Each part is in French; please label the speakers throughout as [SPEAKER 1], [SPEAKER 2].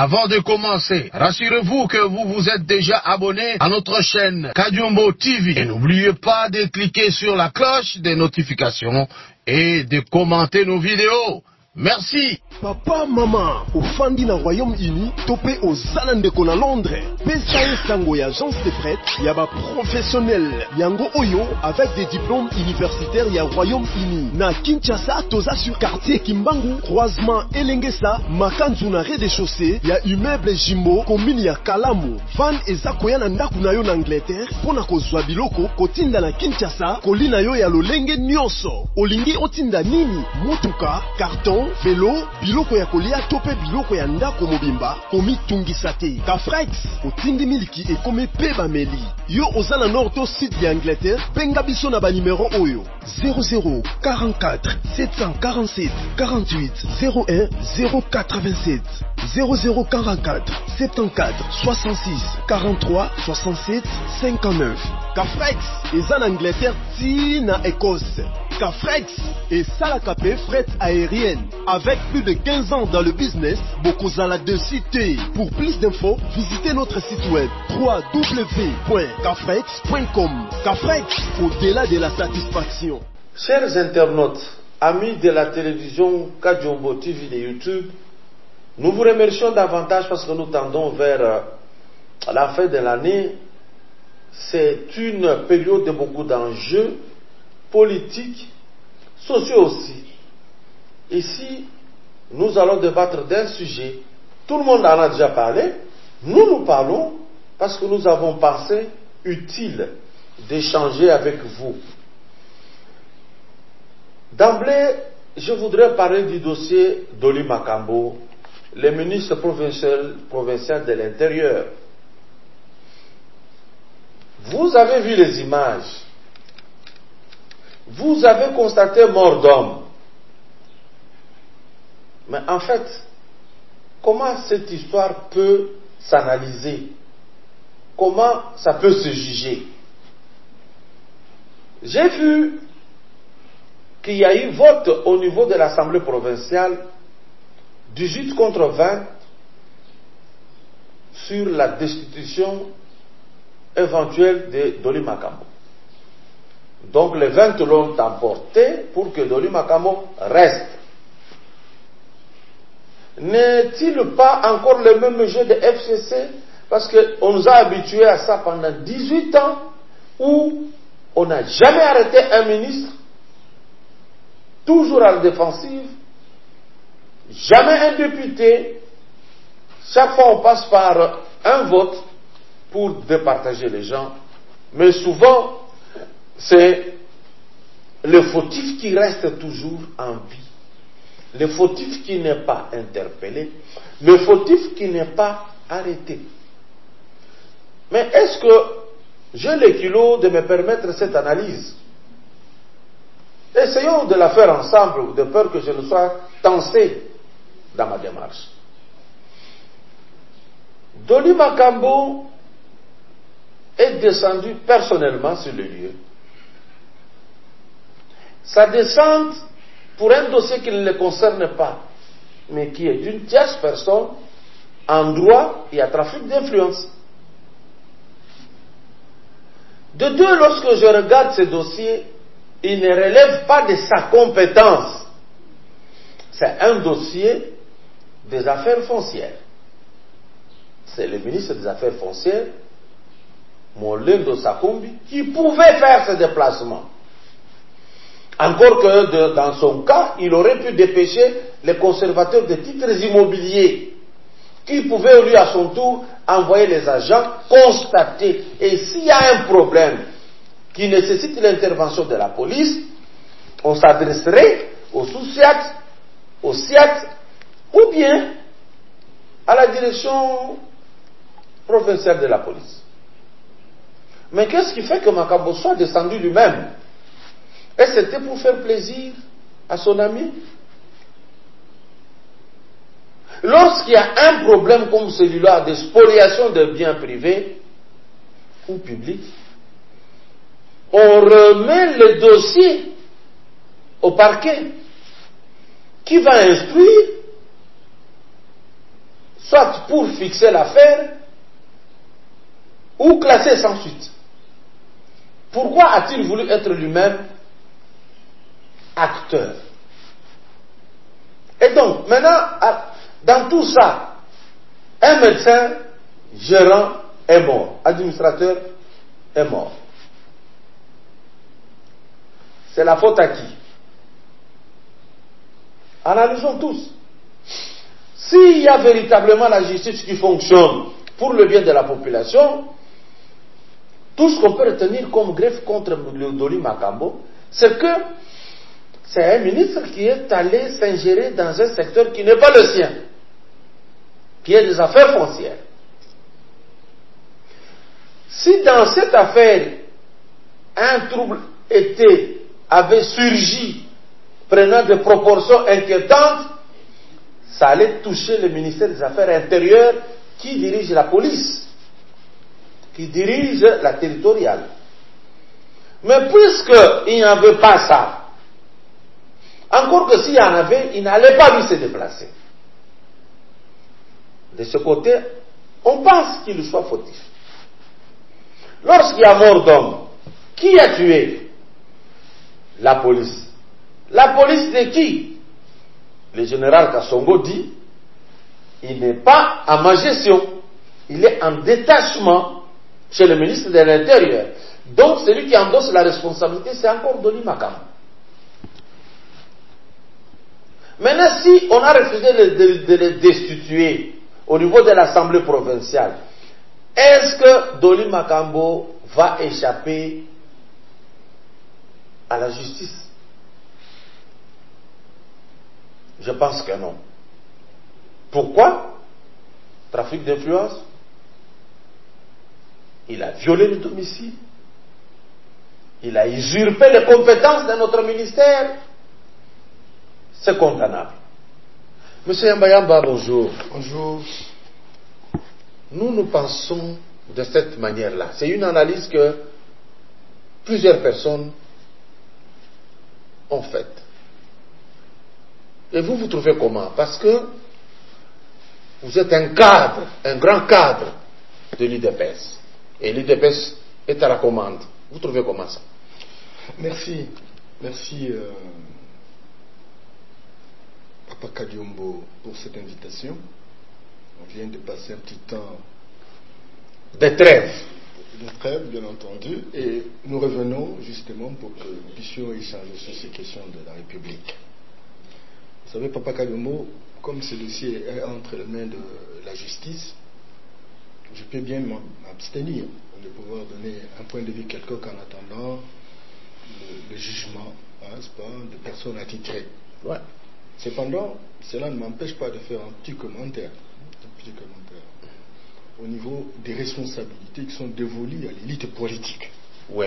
[SPEAKER 1] Avant de commencer, rassurez-vous que vous vous êtes déjà abonné à notre chaîne Kajumbo TV. Et n'oubliez pas de cliquer sur la cloche des notifications et de commenter nos vidéos. Merci.
[SPEAKER 2] Papa, maman, ofandi na Royaume-Uni, topé aux Zalandeko na Londres. Pesa sango ya agence de fret, yaba professionnel. Yango Oyo, avec des diplômes universitaires ya Royaume-Uni. Na Kinshasa, toza sur quartier Kimbangu, croisement Elengesa, Makanzu na rez-de-chaussée, ya immeuble Jimbo, commune ya Kalamu. Van ezakoya na ndaku na yo na Angleterre, pona kozwa biloko, kotinda na Kinshasa, kolina yo ya lolenge nyonso. Olingi otinda nini? Motuka, carton, vélo, biloko ya kolia tope biloko ya ndako mobimba komi tungisa te. Kafrex otindi miliki ekome pe bameli. Yo ozana nord to sud ya Angleterre, benga biso na ba numero oyo 0044 747 48 01 087 0044 74 66 43 67 59. Kafrex eza na Angleterre ti na Écosse. Kafrex et Salakapé fret aérienne. Avec plus de 15 ans dans le business, Bokozala de cité. Pour plus d'infos, visitez notre site web www.kafrex.com. Kafrex, au-delà de la satisfaction.
[SPEAKER 3] Chers internautes, amis de la télévision Kajumbo TV de YouTube, nous vous remercions davantage parce que nous tendons vers la fin de l'année. C'est une période de beaucoup d'enjeux politiques, sociaux aussi. Ici, nous allons débattre d'un sujet. Tout le monde en a déjà parlé. Nous parlons parce que nous avons pensé utile d'échanger avec vous. D'emblée, je voudrais parler du dossier d'Oli Makambo, le ministre provincial de l'Intérieur. Vous avez vu les images. Vous avez constaté mort d'homme. Mais en fait, comment cette histoire peut s'analyser? Comment ça peut se juger? J'ai vu qu'il y a eu vote au niveau de l'Assemblée provinciale 18 contre 20 sur la destitution éventuelle de Doli Makambo. Donc les 20 l'ont emporté pour que Doli Makambo reste. N'est-il pas encore le même jeu de FCC? Parce qu'on nous a habitués à ça pendant 18 ans où on n'a jamais arrêté un ministre, toujours à la défensive, jamais un député. Chaque fois on passe par un vote pour départager les gens, mais souvent c'est le fautif qui reste toujours en vie. Le fautif qui n'est pas interpellé, le fautif qui n'est pas arrêté. Mais est-ce que j'ai le culot de me permettre cette analyse? Essayons de la faire ensemble, de peur que je ne sois tensé dans ma démarche. Doli Makambo est descendu personnellement sur le lieu. Sa descente pour un dossier qui ne le concerne pas, mais qui est d'une tierce personne, en droit et à trafic d'influence. De deux, lorsque je regarde ce dossier, il ne relève pas de sa compétence. C'est un dossier des affaires foncières. C'est le ministre des Affaires foncières, Molendo Sakumbi, qui pouvait faire ce déplacement. Encore que dans son cas, il aurait pu dépêcher les conservateurs de titres immobiliers, qui pouvaient lui à son tour envoyer les agents, constater. Et s'il y a un problème qui nécessite l'intervention de la police, on s'adresserait au sous-SIAT, au SIAT, ou bien à la direction provinciale de la police. Mais qu'est-ce qui fait que Makambo soit descendu lui-même? Et c'était pour faire plaisir à son ami? Lorsqu'il y a un problème comme celui-là de spoliation de biens privés ou publics, on remet le dossier au parquet qui va instruire soit pour fixer l'affaire ou classer sans suite. Pourquoi a-t-il voulu être lui-même acteur? Et donc, maintenant, dans tout ça, un médecin gérant est mort, administrateur est mort. C'est la faute à qui? Analysons tous. S'il y a véritablement la justice qui fonctionne pour le bien de la population, tout ce qu'on peut retenir comme greffe contre le Dolly Makambo, c'est que c'est un ministre qui est allé s'ingérer dans un secteur qui n'est pas le sien, qui est des affaires foncières. Si dans cette affaire, un trouble avait surgi, prenant des proportions inquiétantes, ça allait toucher le ministère des Affaires intérieures qui dirige la police, qui dirige la territoriale. Mais puisqu'il n'y avait pas ça, encore que s'il y en avait, il n'allait pas lui se déplacer. De ce côté, on pense qu'il soit fautif. Lorsqu'il y a mort d'homme, qui a tué? La police. La police de qui? Le général Kassongo dit, il n'est pas en ma gestion, il est en détachement chez le ministre de l'Intérieur. Donc celui qui endosse la responsabilité, c'est encore Dolly Makambo. Maintenant, si on a refusé de les destituer au niveau de l'Assemblée provinciale, est-ce que Dolly Makambo va échapper à la justice? Je pense que non. Pourquoi? Trafic d'influence. Il a violé le domicile. Il a usurpé les compétences de notre ministère. C'est condamnable. Monsieur Yambayamba, bonjour.
[SPEAKER 1] Bonjour.
[SPEAKER 3] Nous pensons de cette manière-là. C'est une analyse que plusieurs personnes ont faite. Et vous, vous trouvez comment? Parce que vous êtes un cadre, un grand cadre de l'UDPS. Et l'UDPS est à la commande. Vous trouvez comment ça?
[SPEAKER 1] Merci. Merci, Papa Kadiombo, pour cette invitation. On vient de passer un petit temps
[SPEAKER 3] de trêve.
[SPEAKER 1] De trêve, bien entendu. Et nous revenons justement pour que nous puissions échanger sur ces questions de la République. Vous savez, Papa Kadiombo, comme ce dossier est entre les mains de la justice, je peux bien m'abstenir de pouvoir donner un point de vue quelconque en attendant le jugement, n'est-ce pas, de personnes attitrées.
[SPEAKER 3] Ouais.
[SPEAKER 1] Cependant, cela ne m'empêche pas de faire un petit commentaire au niveau des responsabilités qui sont dévolues à l'élite politique.
[SPEAKER 3] Ouais.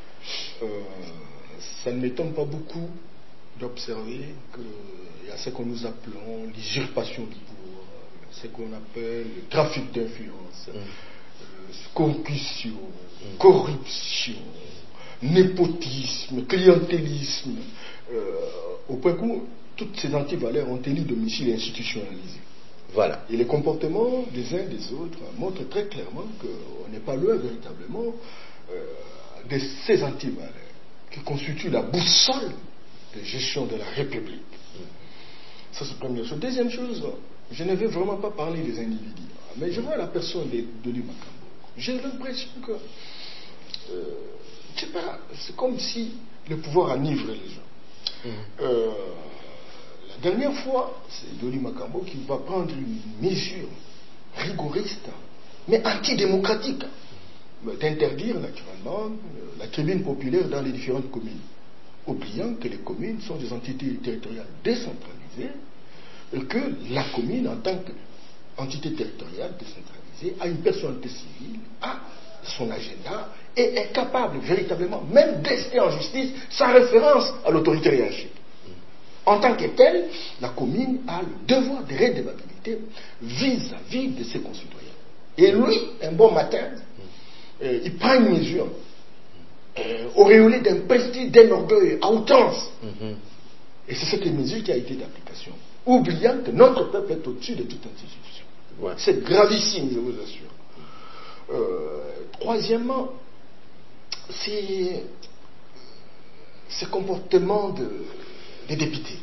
[SPEAKER 1] Ça ne m'étonne pas beaucoup d'observer qu'il y a ce que nous appelons l'usurpation du pouvoir, ce qu'on appelle le trafic d'influence, concussion, corruption, népotisme, clientélisme, au point où toutes ces antivaleurs ont élu domicile institutionnalisé.
[SPEAKER 3] Voilà.
[SPEAKER 1] Et les comportements des uns et des autres montrent très clairement qu'on n'est pas loin véritablement de ces antivaleurs qui constituent la boussole de gestion de la République. Ça, c'est la première chose. Deuxième chose, je ne vais vraiment pas parler des individus, mais je vois la personne de Dolly Makambo. J'ai l'impression que je sais pas, c'est comme si le pouvoir enivre les gens. La dernière fois, c'est Dolly Makambo qui va prendre une mesure rigoriste, mais antidémocratique, d'interdire naturellement la tribune populaire dans les différentes communes, oubliant que les communes sont des entités territoriales décentralisées et que la commune, en tant qu'entité territoriale décentralisée, a une personnalité civile, a son agenda et est capable véritablement même d'ester en justice sans référence à l'autorité hiérarchique. En tant que telle, la commune a le devoir de redevabilité vis-à-vis de ses concitoyens. Et lui, un bon matin, il prend une mesure auréolée d'un prestige, d'un orgueil à outrance. Et c'est cette mesure qui a été d'application, oubliant que notre peuple est au-dessus de toute institution. Ouais.
[SPEAKER 4] C'est gravissime, je vous assure. Troisièmement, c'est ce comportement des députés.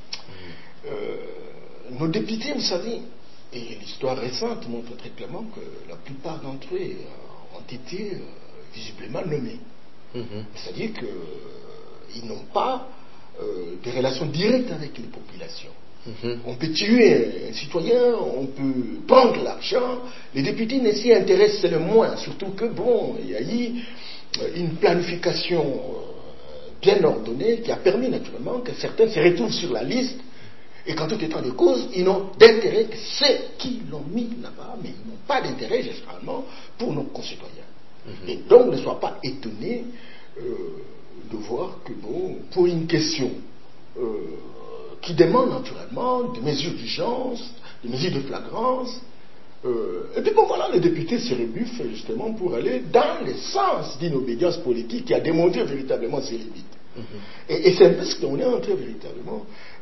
[SPEAKER 4] Nos députés, vous savez, et l'histoire récente montre très clairement que la plupart d'entre eux ont été visiblement nommés. C'est-à-dire qu'ils n'ont pas de relations directes avec les populations. On peut tuer un citoyen, on peut prendre l'argent. Les députés ne s'y intéressent le moins, surtout que, bon, il y a eu une planification bien ordonnée qui a permis naturellement que certains se retrouvent sur la liste et qu'en tout état de cause, ils n'ont d'intérêt que ceux qui l'ont mis là-bas, mais ils n'ont pas d'intérêt généralement pour nos concitoyens. Et donc, ne soient pas étonnés de voir que, bon, pour une question qui demande naturellement des mesures d'urgence, des mesures de flagrance, et puis bon voilà, les députés se rebuffent justement pour aller dans le sens d'une obédience politique qui a démontré véritablement ses limites. Et c'est un peu ce qu'on est en train véritablement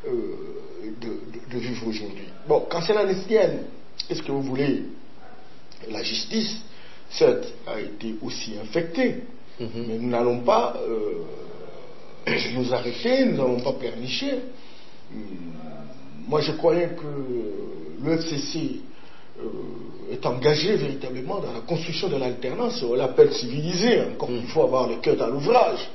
[SPEAKER 4] de vivre aujourd'hui. Bon, concernant l'Estienne, qu'est-ce que vous voulez? La justice, certes, a été aussi infectée, mais nous n'allons pas nous arrêter, nous n'allons pas pleurnicher. Moi, je croyais que le FCC est engagé véritablement dans la construction de l'alternance. On l'appelle civilisée, encore qu'il faut avoir le cœur dans l'ouvrage.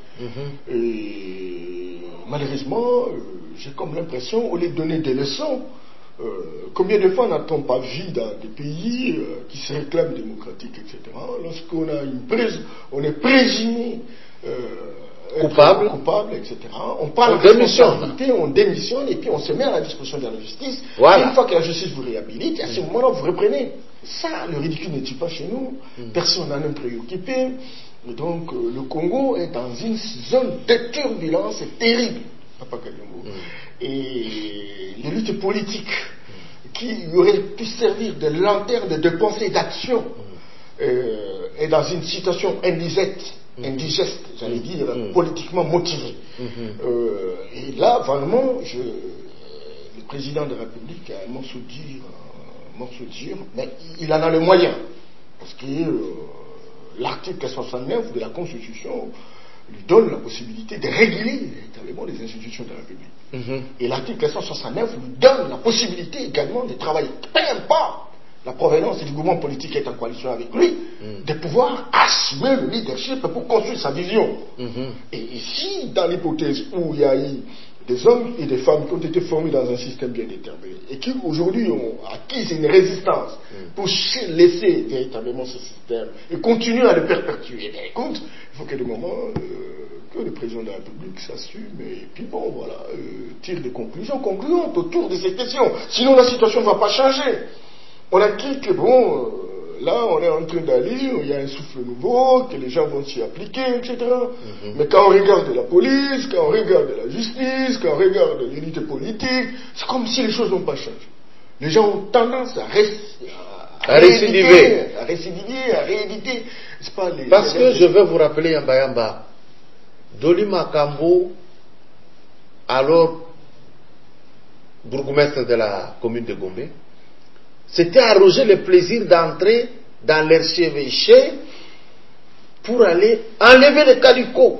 [SPEAKER 4] Et malheureusement, j'ai comme l'impression, au lieu de donner des leçons, combien de fois n'a-t-on pas vu dans des pays qui se réclament démocratiques, etc., lorsqu'on a on est présumé coupable, etc. On parle de responsabilité, on démissionne et puis on se met à la disposition de la justice. Voilà. Et une fois que la justice vous réhabilite, à ce moment-là, vous reprenez. Ça, le ridicule n'est-il pas chez nous? Personne n'en est préoccupé. Et donc, le Congo est dans une zone de turbulence terrible. Et les luttes politiques qui auraient pu servir de lanterne de pensée et d'action est dans une situation indigeste, j'allais dire, politiquement motivée. Et là, vraiment, le président de la République a un morceau dur, mais il en a le moyen. Parce que l'article 69 de la Constitution lui donne la possibilité de réguler véritablement les institutions de la République. Et l'article 169 lui donne la possibilité également de travailler, peu importe la provenance du mouvement politique qui est en coalition avec lui, de pouvoir assumer le leadership pour construire sa vision. Et si, dans l'hypothèse où il y a eu des hommes et des femmes qui ont été formés dans un système bien déterminé et qui aujourd'hui ont acquis une résistance pour laisser véritablement ce système et continuer à le perpétuer, bien écoute, il faut qu'à des moments que le président de la République s'assume et puis bon voilà, tire des conclusions concluantes autour de ces questions. Sinon la situation ne va pas changer. On a dit que bon, là on est en train d'aller, il y a un souffle nouveau, que les gens vont s'y appliquer, etc. Mais quand on regarde la police, quand on regarde la justice, quand on regarde l'unité politique, c'est comme si les choses n'ont pas changé. Les gens ont tendance à récidiver, à rééditer.
[SPEAKER 1] Parce que je veux vous rappeler, Yamba, Doli Makambo, alors bourgmestre de la commune de Gombe, s'était arrogé le plaisir d'entrer dans l'archevêché pour aller enlever les calicots.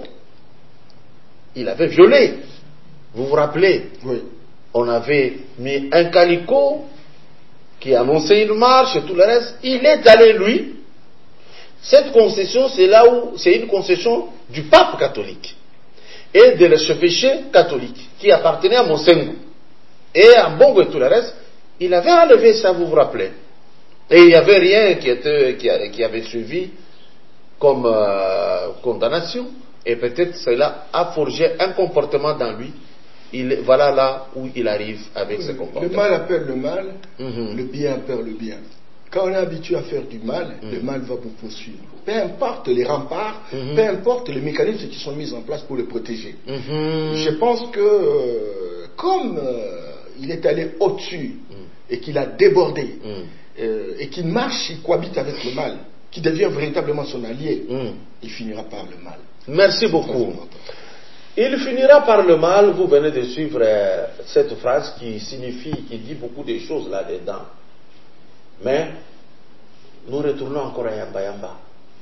[SPEAKER 1] Il avait violé. Vous vous rappelez?
[SPEAKER 4] Oui.
[SPEAKER 1] On avait mis un calicot qui annonçait une marche et tout le reste. Il est allé, lui. Cette concession, c'est là où c'est une concession du pape catholique et de l'archevêché catholique qui appartenait à Monsengo. Et à Mbongo et tout le reste, il avait enlevé ça, vous vous rappelez. Et il n'y avait rien qui avait suivi comme condamnation. Et peut-être cela a forgé un comportement dans lui. Voilà là où il arrive avec ce comportement.
[SPEAKER 4] Le mal appelle le mal, le bien appelle le bien. Quand on est habitué à faire du mal, le mal va vous poursuivre. Peu importe les remparts, peu importe les mécanismes qui sont mis en place pour le protéger. Je pense que comme il est allé au-dessus et qu'il a débordé et qu'il marche, il cohabite avec le mal, qui devient véritablement son allié, il finira par le mal.
[SPEAKER 1] Merci beaucoup. Il finira par le mal. Vous venez de suivre cette phrase qui signifie, qui dit beaucoup de choses là-dedans.
[SPEAKER 3] Mais nous retournons encore à Yamba Yamba.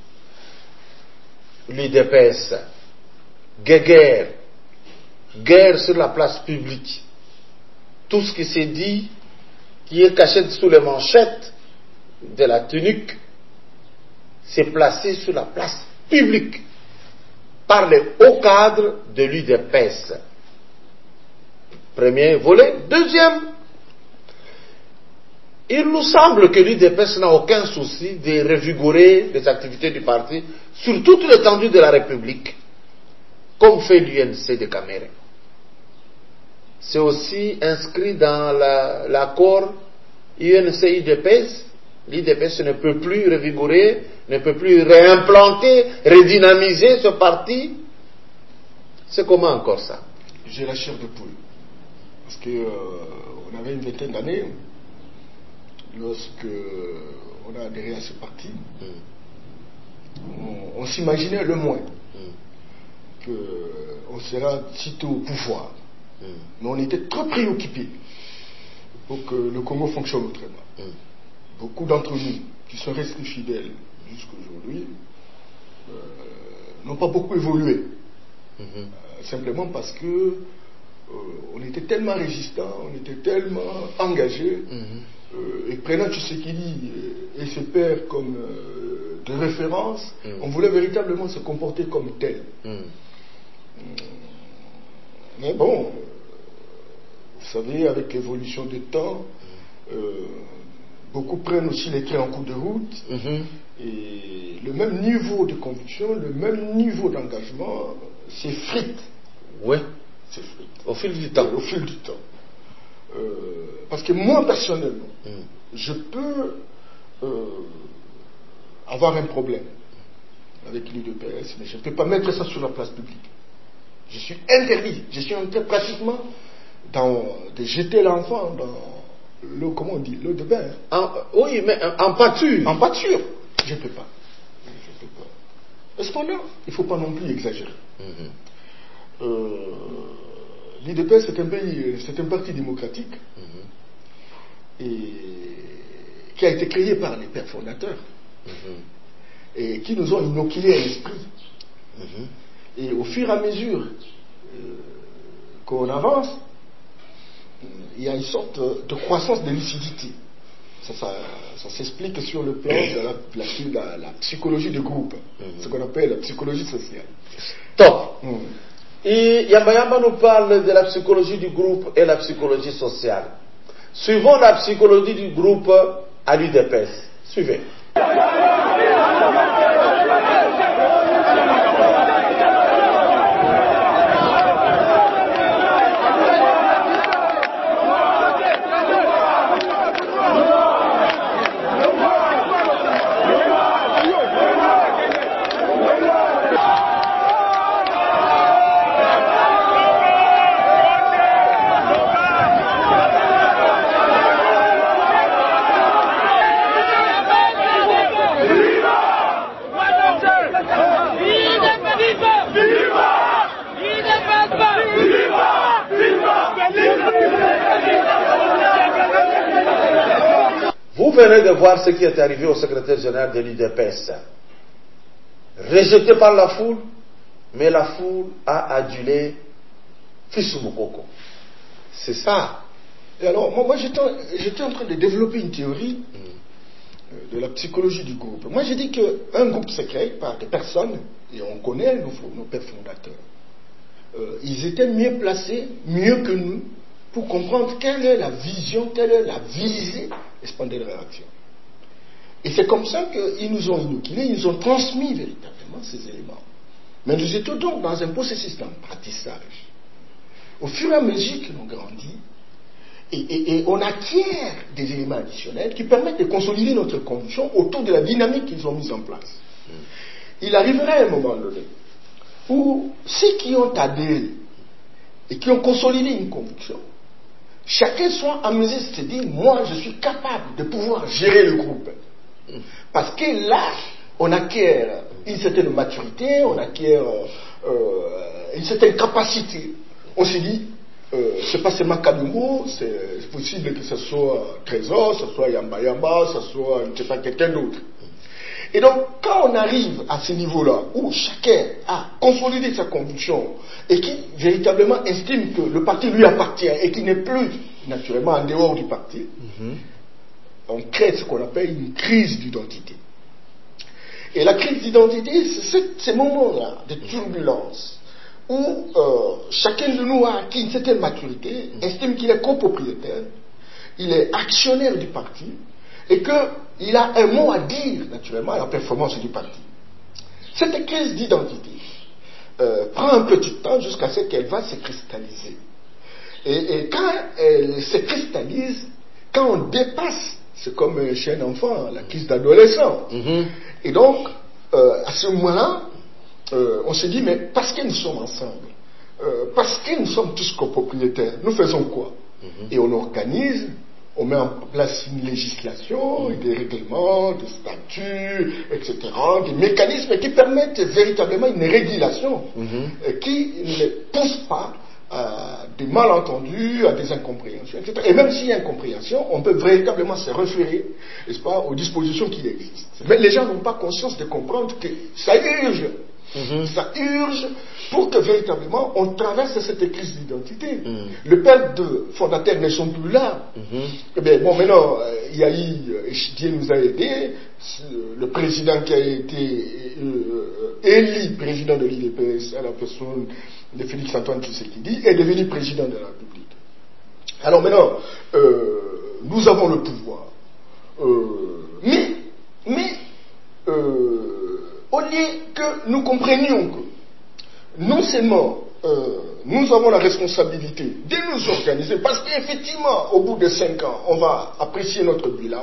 [SPEAKER 3] L'UDPS, guerre sur la place publique. Tout ce qui s'est dit, qui est caché sous les manchettes de la tunique, s'est placé sur la place publique par les hauts cadres de l'UDPS. Premier volet. Deuxième, il nous semble que l'UDPS n'a aucun souci de revigorer les activités du parti sur toute l'étendue de la République, comme fait l'UNC de Cameroun. C'est aussi inscrit dans l'accord UNC-UDPS. L'UDPS ne peut plus revigorer, ne peut plus réimplanter, redynamiser ce parti. C'est comment encore ça?
[SPEAKER 4] J'ai la chair de poule. Parce qu'on avait une vingtaine d'années, lorsque on a adhéré à ce parti, on s'imaginait le moins qu'on sera sitôt au pouvoir. Mais on était trop préoccupés pour que le Congo fonctionne autrement. Beaucoup d'entre nous qui sont restés fidèles jusqu'à aujourd'hui n'ont pas beaucoup évolué. Simplement parce que on était tellement résistants, on était tellement engagés, et prenant Tshisekedi et ses pairs comme de référence, on voulait véritablement se comporter comme tel. Mais bon, vous savez, avec l'évolution du temps, beaucoup prennent aussi les trains en cours de route, et le même niveau de conviction, le même niveau d'engagement s'effrite.
[SPEAKER 3] Oui.
[SPEAKER 4] S'effrite.
[SPEAKER 3] Au fil du temps.
[SPEAKER 4] Au fil du temps. Parce que moi, personnellement, je peux avoir un problème avec l'UDPS, mais je ne peux pas mettre ça sur la place publique. Je suis interdit. Je suis en train pratiquement de jeter l'enfant dans l'eau, comment on dit, l'eau de bain.
[SPEAKER 3] Oui, mais en pâture.
[SPEAKER 4] En pâture. Je ne peux pas. Je ne peux pas. Cependant, il ne faut pas non plus exagérer. L'UDPS, c'est un parti démocratique et qui a été créé par les pères fondateurs et qui nous ont inoculé à l'esprit. Et au fur et à mesure qu'on avance, il y a une sorte de croissance de lucidité. Ça s'explique sur le plan de la psychologie de groupe, ce qu'on appelle la psychologie sociale.
[SPEAKER 3] Top. Et Yamba Yamba nous parle de la psychologie du groupe et la psychologie sociale. Suivons la psychologie du groupe à l'UDPS. Suivez. Vous venez de voir ce qui est arrivé au secrétaire général de l'UDPS. Rejeté par la foule, mais la foule a adulé Fissou Mokoko. C'est ça.
[SPEAKER 4] Et alors, moi j'étais en train de développer une théorie de la psychologie du groupe. Moi, j'ai dit qu'un groupe se crée par des personnes, et on connaît nos pères fondateurs. Ils étaient mieux placés, mieux que nous, pour comprendre quelle est la vision, quelle est la visée de réaction. Et c'est comme ça qu'ils nous ont inoculés, ils nous ont transmis véritablement ces éléments. Mais nous étions donc dans un processus d'apprentissage. Au fur et à mesure que l'on grandit, et on acquiert des éléments additionnels qui permettent de consolider notre conviction autour de la dynamique qu'ils ont mise en place. Il arrivera un moment donné où ceux qui ont adhéré et qui ont consolidé une conviction, chacun soit en mesure de se dire, moi je suis capable de pouvoir gérer le groupe. Parce que là, on acquiert une certaine maturité, on acquiert une certaine capacité. On se dit, c'est pas seulement Kadumbo, c'est possible que ce soit Trésor, ce soit Yamba Yamba, ce soit je sais pas, quelqu'un d'autre. Et donc, quand on arrive à ce niveau-là, où chacun a consolidé sa conviction et qui véritablement estime que le parti lui appartient et qui n'est plus naturellement en dehors du parti, on crée ce qu'on appelle une crise d'identité. Et la crise d'identité, c'est ces moments-là de turbulence où chacun de nous a acquis une certaine maturité, estime qu'il est copropriétaire, il est actionnaire du parti, et qu'il a un mot à dire, naturellement, à la performance du parti. Cette crise d'identité prend un petit temps jusqu'à ce qu'elle va se cristalliser. Et quand elle se cristallise, quand on dépasse, c'est comme chez un enfant, la crise d'adolescence. Et donc, à ce moment-là, on se dit, mais parce que nous sommes ensemble, parce que nous sommes tous copropriétaires, nous faisons quoi? Et on organise, on met en place une législation, des règlements, des statuts, etc., des mécanismes qui permettent véritablement une régulation qui ne pousse pas à des malentendus, à des incompréhensions, etc. Et même s'il y a incompréhension, on peut véritablement se référer, n'est-ce pas, aux dispositions qui existent. Mais les gens n'ont pas conscience de comprendre que ça urge. Ça urge pour que véritablement on traverse cette crise d'identité. Le père de fondateurs ne sont plus là. Eh bien, bon, maintenant, il y a eu, Dieu nous a aidés, le président qui a été élu président de l'IDPS à la personne de Félix Antoine Tshisekedi est devenu président de la République. Alors maintenant, nous avons le pouvoir. Mais au lieu que nous comprenions que non seulement nous avons la responsabilité de nous organiser, parce qu'effectivement, au bout de 5 ans, on va apprécier notre bilan,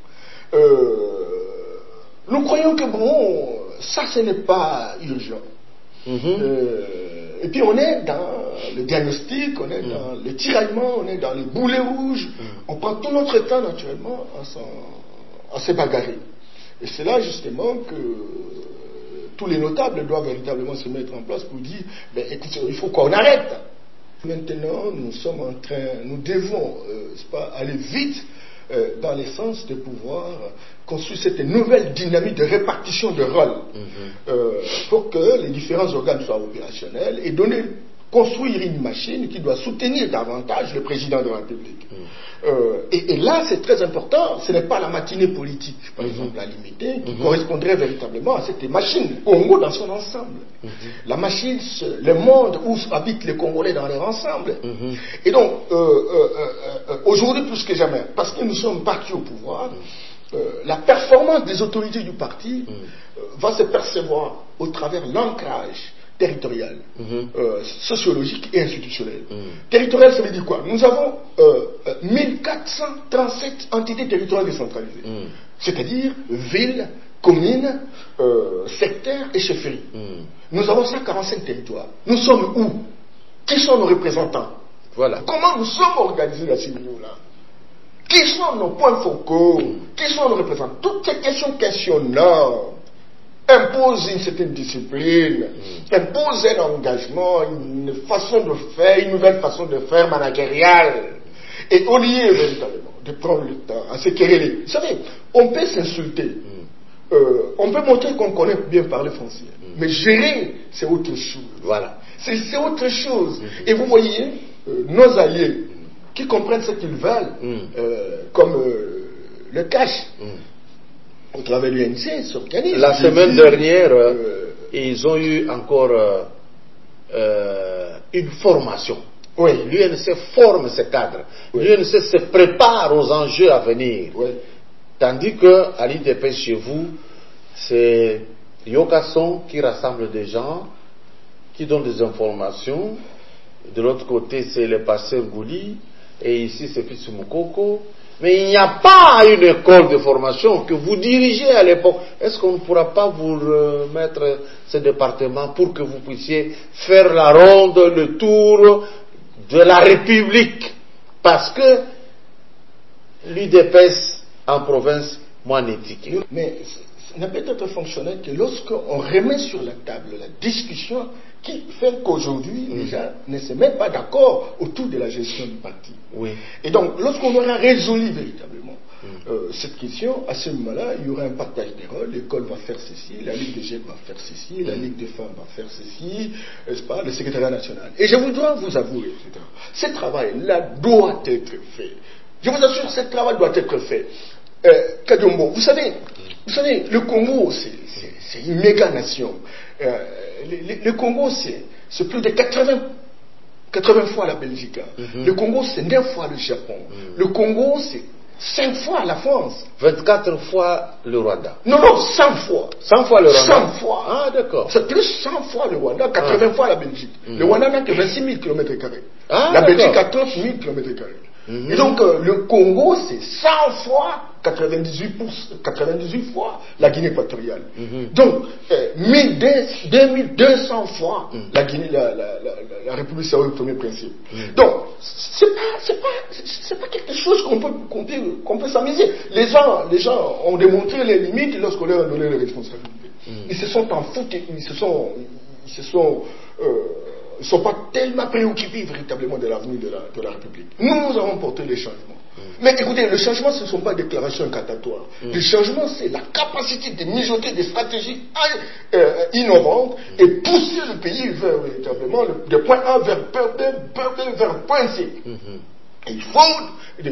[SPEAKER 4] nous croyons que bon, ça ce n'est pas urgent. Et puis on est dans le diagnostic, on est dans le tiraillement, on est dans les boulets rouges, on prend tout notre temps naturellement à se bagarrer. Et c'est là justement que tous les notables doivent véritablement se mettre en place pour dire, ben, écoutez, il faut qu'on arrête. Maintenant, nous sommes en train, nous devons aller vite dans le sens de pouvoir construire cette nouvelle dynamique de répartition de rôles pour que les différents organes soient opérationnels et construire une machine qui doit soutenir davantage le président de la République. Et là, c'est très important, ce n'est pas la matinée politique, par exemple, à limiter, qui correspondrait véritablement à cette machine, Congo dans son ensemble. La machine, le monde où habitent les Congolais dans leur ensemble. Et donc, aujourd'hui plus que jamais, parce que nous sommes partis au pouvoir, la performance des autorités du parti va se percevoir au travers l'ancrage territorial, sociologique et institutionnel. Territorial, ça veut dire quoi? Nous avons 1437 entités territoriales décentralisées, c'est-à-dire villes, communes, secteurs et chefferies. Nous avons 145 territoires. Nous sommes où? Qui sont nos représentants?
[SPEAKER 1] Voilà.
[SPEAKER 4] Comment nous sommes organisés à ce niveau-là? Qui sont nos points focaux? Qui sont nos représentants? Toutes ces questions questionnantes impose une certaine discipline, impose un engagement, une façon de faire, une nouvelle façon de faire managériale. Et au lieu véritablement de prendre le temps à se quereller. Vous savez, on peut s'insulter, on peut montrer qu'on connaît bien parler français, mais gérer, c'est autre chose. Voilà. C'est autre chose. Et vous voyez, nos alliés qui comprennent ce qu'ils veulent, comme le cash, au travers de l'UNC, s'organise.
[SPEAKER 1] La semaine dernière, ils ont eu encore une formation.
[SPEAKER 4] Oui.
[SPEAKER 1] L'UNC forme ses cadres. Oui. L'UNC se prépare aux enjeux à venir.
[SPEAKER 4] Oui.
[SPEAKER 1] Tandis que à l'IDP chez vous, c'est Yokasson qui rassemble des gens, qui donne des informations. De l'autre côté, c'est le pasteur Gouli. Et ici, c'est Fitsu Mukoko. Mais il n'y a pas une école de formation que vous dirigez à l'époque. Est-ce qu'on ne pourra pas vous remettre ce département pour que vous puissiez faire la ronde, le tour de la République? Parce que l'UDPS en province, moi, n'étique.
[SPEAKER 4] Mais ne peut être fonctionnel que lorsqu'on remet sur la table la discussion qui fait qu'aujourd'hui, les gens ne se mettent pas d'accord autour de la gestion du parti.
[SPEAKER 3] Oui.
[SPEAKER 4] Et donc, lorsqu'on aura résolu véritablement cette question, à ce moment-là, il y aura un partage des rôles. L'école va faire ceci, la Ligue des jeunes va faire ceci, la Ligue des femmes va faire ceci, n'est-ce pas, le secrétariat national. Et je dois vous avouer, etc. Ce travail-là doit être fait. Je vous assure, ce travail doit être fait. Kadiombo, vous savez, le Congo, c'est une méga nation. Le Congo, c'est plus de 80 fois la Belgique. Le Congo, c'est 9 fois le Japon. Le Congo, c'est 5 fois la France.
[SPEAKER 3] 24 fois le Rwanda.
[SPEAKER 4] Non, 100 fois.
[SPEAKER 3] 100 fois le Rwanda.
[SPEAKER 4] 100 fois.
[SPEAKER 3] Ah, d'accord.
[SPEAKER 4] C'est plus 100 fois le Rwanda, 80 fois la Belgique. Le Rwanda n'a que 26 000 km².
[SPEAKER 3] Ah,
[SPEAKER 4] la Belgique a 30 000 km². Et donc, le Congo, c'est 100 fois, 98 fois la Guinée équatoriale. Donc, 2200 fois la Guinée, la République sahraouie au premier principe. Donc, c'est pas quelque chose qu'on peut s'amuser. Les gens ont démontré les limites lorsqu'on leur a donné les responsabilités. Ils se sont en foutus, ils ne sont pas tellement préoccupés véritablement de l'avenir de la République. Nous avons porté les changements. Mais écoutez, le changement, ce ne sont pas des déclarations incantatoires. Le changement, c'est la capacité de mijoter des stratégies innovantes et pousser le pays vers véritablement de point A vers point C. Et il faut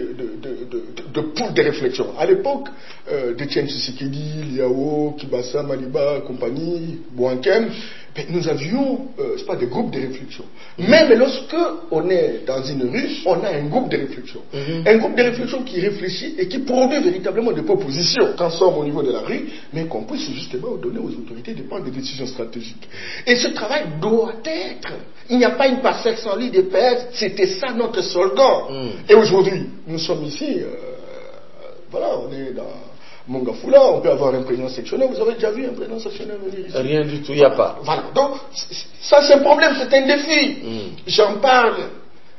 [SPEAKER 4] des réflexions. À l'époque de Tiens Tshisekedi, Liao, Kibasa, Maliba, compagnie, Bouankem, nous avions des groupes de réflexion. Même lorsque on est dans une rue, on a un groupe de réflexion. Un groupe de réflexion qui réfléchit et qui produit véritablement des propositions qu'on somme au niveau de la rue, mais qu'on puisse justement donner aux autorités de prendre des décisions stratégiques. Et ce travail doit être. Il n'y a pas une parcelle sans lit de PS, c'était ça notre slogan. Et aujourd'hui, nous sommes ici, voilà, on est dans Mongafula, on peut avoir un président sectionnel. Vous avez déjà vu un président sectionnel venir ici?
[SPEAKER 3] Rien du tout, il n'y a pas.
[SPEAKER 4] Voilà, donc ça c'est un problème, c'est un défi. J'en parle.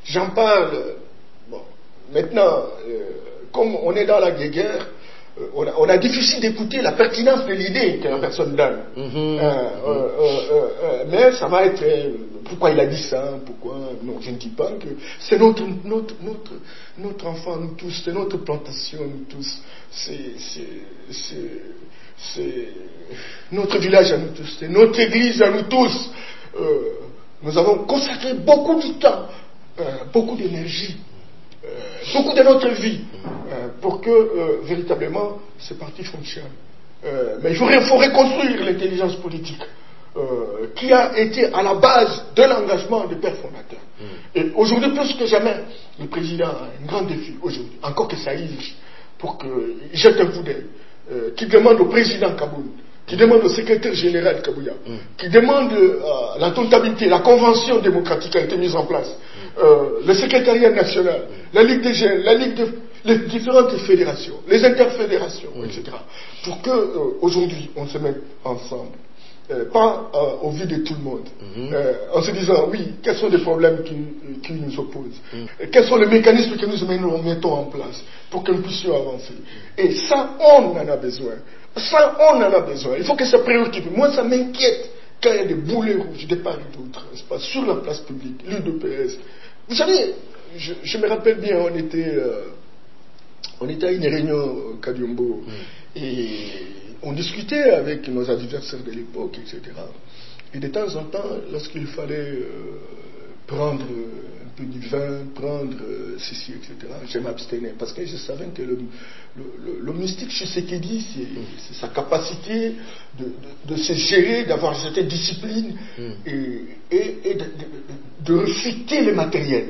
[SPEAKER 4] Bon, maintenant, comme on est dans la guerre, on a difficile d'écouter la pertinence de l'idée que la personne donne. Mais ça va être pourquoi il a dit ça, pourquoi. Non, je ne dis pas que c'est notre enfant, nous tous, c'est notre plantation, nous tous. C'est notre village à nous tous, c'est notre église à nous tous. Nous avons consacré beaucoup de temps, beaucoup d'énergie, beaucoup de notre vie pour que véritablement ce parti fonctionne. Mais il faut reconstruire l'intelligence politique qui a été à la base de l'engagement des pères fondateurs. Et aujourd'hui, plus que jamais, le président a un grand défi aujourd'hui, encore que ça exige, pour qu'il jette un coup d'œil, qui demande au président Kaboul, qui demande au secrétaire général Kabouya, qui demande la comptabilité, la convention démocratique a été mise en place, le secrétariat national, la Ligue des jeunes, les différentes fédérations, les interfédérations, etc. Pour qu'aujourd'hui on se mette ensemble. Pas au vu de tout le monde, en se disant oui, quels sont les problèmes qui nous opposent, quels sont les mécanismes que nous mettons en place pour que nous puissions avancer. Et ça, on en a besoin. Il faut que ça préoccupe. Moi, ça m'inquiète quand il y a des boulets rouges de part et d'autre, sur la place publique, l'UDPS. Vous savez, je me rappelle bien, on était à une réunion Kadiombo et on discutait avec nos adversaires de l'époque, etc. Et de temps en temps, lorsqu'il fallait prendre un peu du vin, prendre ceci, etc., je m'abstenais parce que je savais que le mystique Tshisekedi, c'est sa capacité de se gérer, d'avoir cette discipline et de refuter le matériel.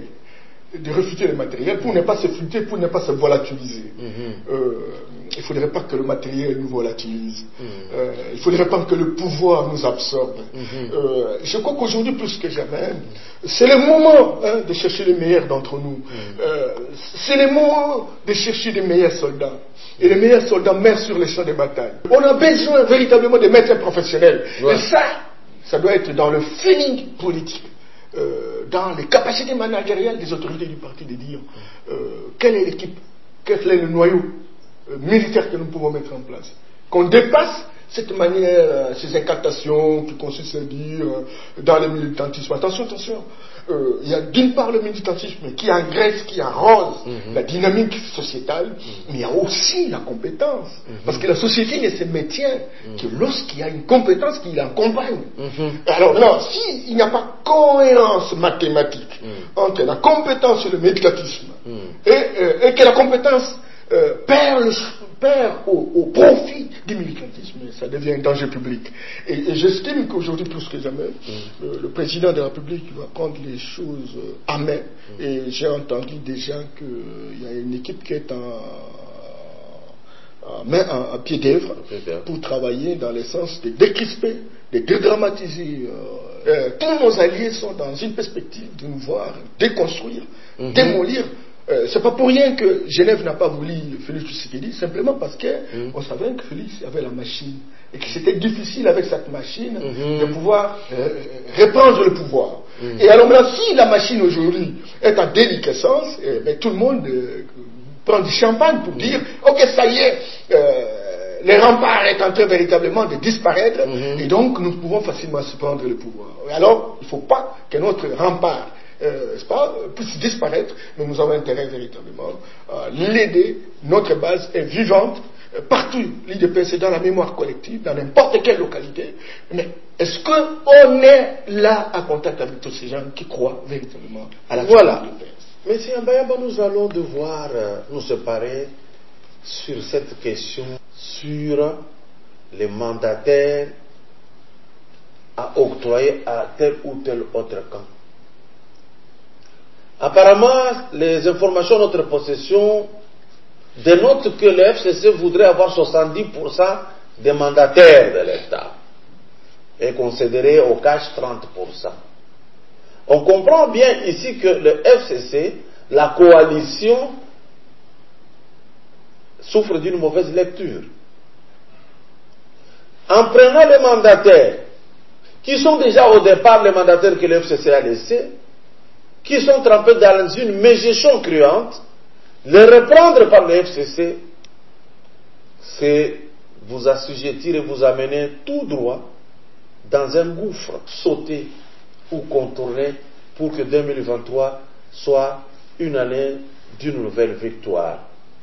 [SPEAKER 4] Pour ne pas se flutter, pour ne pas se volatiliser. Il ne faudrait pas que le matériel nous volatilise. Il ne faudrait pas que le pouvoir nous absorbe. Je crois qu'aujourd'hui, plus que jamais, c'est le moment de chercher les meilleurs d'entre nous. C'est le moment de chercher les meilleurs soldats. Et les meilleurs soldats meurent sur les champs de bataille. On a besoin véritablement de médecins professionnels. Ouais. Et ça doit être dans le feeling politique. Dans les capacités managériales des autorités du parti de dire quelle est l'équipe, quel est le noyau militaire que nous pouvons mettre en place. Qu'on dépasse cette manière, ces incantations qui consistent à dire dans le militantisme. Attention, il y a d'une part le militantisme qui engraisse, qui arrose la dynamique sociétale, mais il y a aussi la compétence. Parce que la société ne se maintient que lorsqu'il y a une compétence qui l'accompagne. Alors là, s'il n'y a pas cohérence mathématique entre la compétence et le militantisme, et que la compétence perd au profit du militantisme, ça devient un danger public. Et j'estime qu'aujourd'hui, plus que jamais, le président de la République va prendre les choses à main. Et j'ai entendu déjà qu'il y a une équipe qui est à pied d'œuvre pour travailler dans le sens de décrisper, de dédramatiser. Tous nos alliés sont dans une perspective de nous voir déconstruire, démolir. C'est pas pour rien que Genève n'a pas voulu Félix Tshisekedi, simplement parce qu'on savait que Félix avait la machine et que c'était difficile avec cette machine de pouvoir reprendre le pouvoir. Et alors maintenant, si la machine aujourd'hui est en déliquescence, tout le monde prend du champagne pour dire ok, ça y est, les remparts est en train véritablement de disparaître et donc nous pouvons facilement se prendre le pouvoir. Et alors, il ne faut pas que notre rempart puisse disparaître, mais nous avons intérêt véritablement à l'aider. Notre base est vivante partout. L'IDPS est dans la mémoire collective, dans n'importe quelle localité. Mais est-ce qu'on est là à contact avec tous ces gens qui croient véritablement à la
[SPEAKER 3] voilà.
[SPEAKER 4] de l'IDPS?
[SPEAKER 3] Monsieur Mbayamba, nous allons devoir nous séparer sur cette question, sur les mandataires à octroyer à tel ou tel autre camp. Apparemment, les informations de notre possession dénotent que le FCC voudrait avoir 70% des mandataires de l'État et concéderait au cash 30%. On comprend bien ici que le FCC, la coalition, souffre d'une mauvaise lecture. En prenant les mandataires, qui sont déjà au départ les mandataires que le FCC a laissés, qui sont trempés dans une mégestion cruante, les reprendre par le FCC, c'est vous assujettir et vous amener tout droit dans un gouffre, sauter ou contourner pour que 2023 soit une année d'une nouvelle victoire.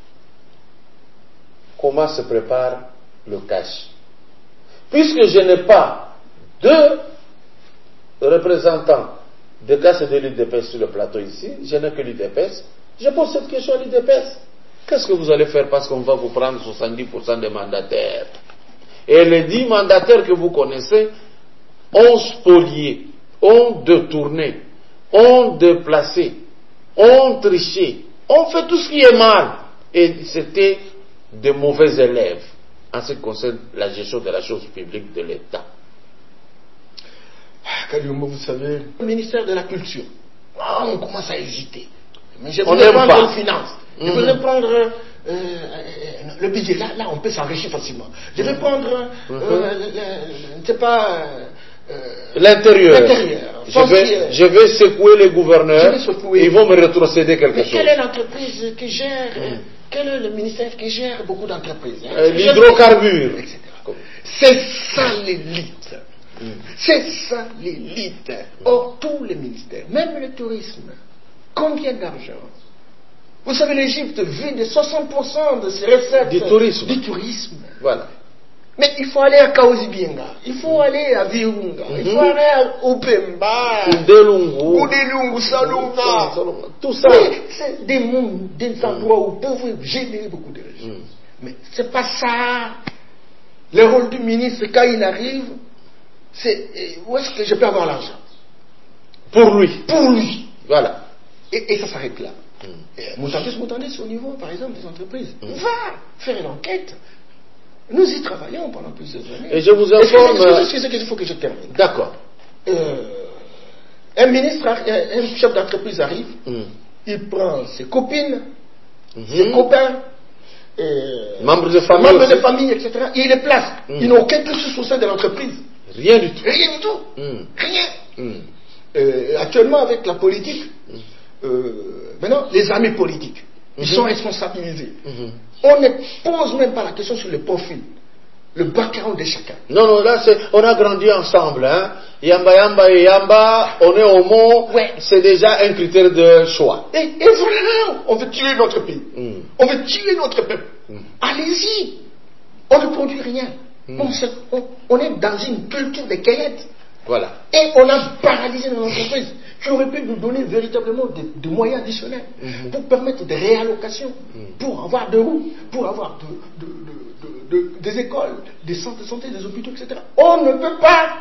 [SPEAKER 3] Comment se prépare le cash? Puisque je n'ai pas de représentants de casse de l'IDPS sur le plateau ici, je n'ai que l'IDPS, je pose cette question à l'IDPS. Qu'est-ce que vous allez faire parce qu'on va vous prendre 70% des mandataires? Et les 10 mandataires que vous connaissez ont spolié, ont détourné, ont déplacé, ont triché, ont fait tout ce qui est mal. Et c'était de mauvais élèves en ce qui concerne la gestion de la chose publique de l'État.
[SPEAKER 4] Kaliumbo, vous savez, le ministère de la Culture, on commence à hésiter. Mais je
[SPEAKER 3] On
[SPEAKER 4] voudrais
[SPEAKER 3] n'aime
[SPEAKER 4] prendre
[SPEAKER 3] pas.
[SPEAKER 4] les finances. Je voudrais prendre le budget. Là, on peut s'enrichir facilement. Je vais prendre, c'est pas...
[SPEAKER 3] L'intérieur.
[SPEAKER 4] Je
[SPEAKER 3] Je vais secouer les gouverneurs.
[SPEAKER 4] Je vais secouer.
[SPEAKER 3] Ils vont me rétrocéder quelque
[SPEAKER 4] Mais
[SPEAKER 3] chose.
[SPEAKER 4] quelle est l'entreprise qui gère quel est le ministère qui gère beaucoup d'entreprises
[SPEAKER 3] L'hydrocarbure.
[SPEAKER 4] etc. C'est ça l'élite. C'est ça l'élite. Or, tous les ministères, même le tourisme, combien d'argent? Vous savez, l'Égypte vit de 60% de ses recettes
[SPEAKER 3] Du tourisme.
[SPEAKER 4] du tourisme.
[SPEAKER 3] Voilà.
[SPEAKER 4] Mais il faut aller à Kaozibienga, il faut aller à Virunga, il faut aller à Opemba, Koudelungu, Salunga.
[SPEAKER 3] Tout ça.
[SPEAKER 4] Oui, c'est des mondes, des endroits où vous pouvez générer beaucoup de richesses. Mais c'est pas ça. Le rôle du ministre, quand il arrive, c'est où est-ce que je peux avoir l'argent?
[SPEAKER 3] Pour lui.
[SPEAKER 4] Pour lui.
[SPEAKER 3] Voilà.
[SPEAKER 4] Et ça s'arrête là. Moutandis au niveau, par exemple, des entreprises. Va faire une enquête. Nous y travaillons pendant plusieurs années.
[SPEAKER 3] Et je vous informe...
[SPEAKER 4] Excusez-moi, il faut que je termine.
[SPEAKER 3] D'accord.
[SPEAKER 4] Un ministre, un chef d'entreprise arrive, il prend ses copines, ses copains,
[SPEAKER 3] membres de famille,
[SPEAKER 4] membres de famille, etc. Et il les place. Il n'a aucun cursus au sein de l'entreprise.
[SPEAKER 3] Rien du tout.
[SPEAKER 4] Rien du tout. Rien. Actuellement, avec la politique, maintenant, les amis politiques, ils sont responsabilisés. On ne pose même pas la question sur le profil. le background de chacun.
[SPEAKER 3] Non, non, là, on a grandi ensemble. Hein. Yamba, Yamba et Yamba, on est homo,
[SPEAKER 4] Ouais.
[SPEAKER 3] c'est déjà un critère de choix.
[SPEAKER 4] Et voilà, on veut tuer notre pays. On veut tuer notre peuple. Allez-y. On ne produit rien. On est dans une culture de cueillette.
[SPEAKER 3] Voilà.
[SPEAKER 4] Et on a paralysé nos entreprises qui auraient pu nous donner véritablement des moyens additionnels pour permettre des réallocations, pour avoir de routes, pour avoir des écoles, des centres de santé, des hôpitaux, etc. On ne peut pas.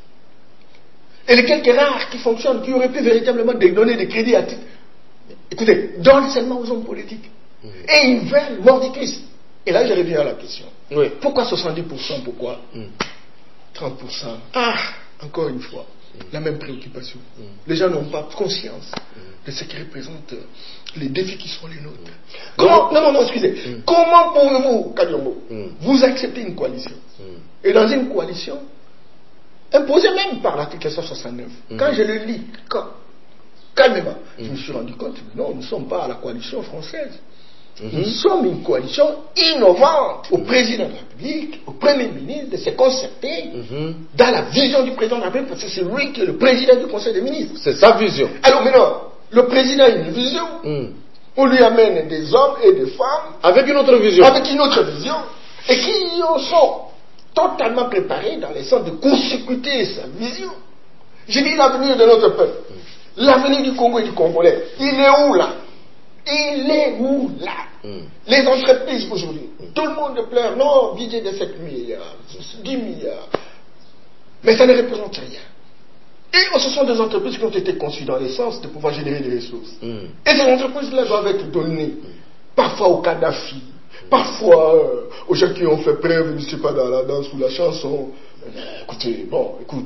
[SPEAKER 4] Et les quelques rares qui fonctionnent, qui auraient pu véritablement donner des crédits à titre. Écoutez, donnent seulement aux hommes politiques. Et ils veulent mordicus. Et là, je reviens à la question.
[SPEAKER 3] Oui.
[SPEAKER 4] Pourquoi 70%? Pourquoi 30%? Ah, encore une fois, la même préoccupation. Les gens n'ont pas conscience de ce qui représente les défis qui sont les nôtres. Comment, non, excusez. Comment pouvez-vous, Kadiombo, vous accepter une coalition? Et dans une coalition, imposée même par l'article 169, quand je le lis, calmement, je me suis rendu compte, non, nous ne sommes pas à la coalition française. Nous sommes une coalition innovante. Au président de la République, au Premier ministre, de se concerter dans la vision du président de la République, parce que c'est lui qui est le président du Conseil des ministres.
[SPEAKER 3] C'est sa vision.
[SPEAKER 4] Alors maintenant, le président a une vision, on lui amène des hommes et des femmes
[SPEAKER 3] avec une autre vision.
[SPEAKER 4] Avec une autre vision, et qui en sont totalement préparés dans le sens de consécuter sa vision. Je dis l'avenir de notre peuple, l'avenir du Congo et du Congolais, il est où là? Il est où là? Les entreprises aujourd'hui, tout le monde pleure, non, budget de 7 milliards, 10 milliards, mais ça ne représente rien. Et ce sont des entreprises qui ont été conçues dans le sens de pouvoir générer des ressources. Et ces entreprises-là doivent être données, parfois au Kadhafi, parfois aux gens qui ont fait preuve, je ne sais pas, dans la danse ou la chanson. Écoutez, écoute.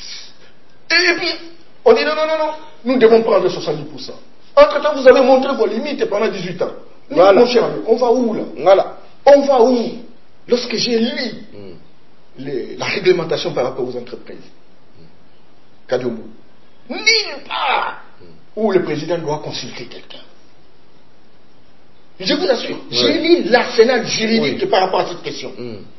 [SPEAKER 4] Et puis, on dit non, nous devons prendre 70%. Entre-temps, vous avez montré vos limites pendant 18 ans. Voilà. Mon cher ami, on va où là? Voilà. On va où? Lorsque j'ai lu la réglementation par rapport aux entreprises, Kadiombo, nulle part où le président doit consulter quelqu'un. Je vous assure, j'ai lu l'arsenal juridique par rapport à cette question.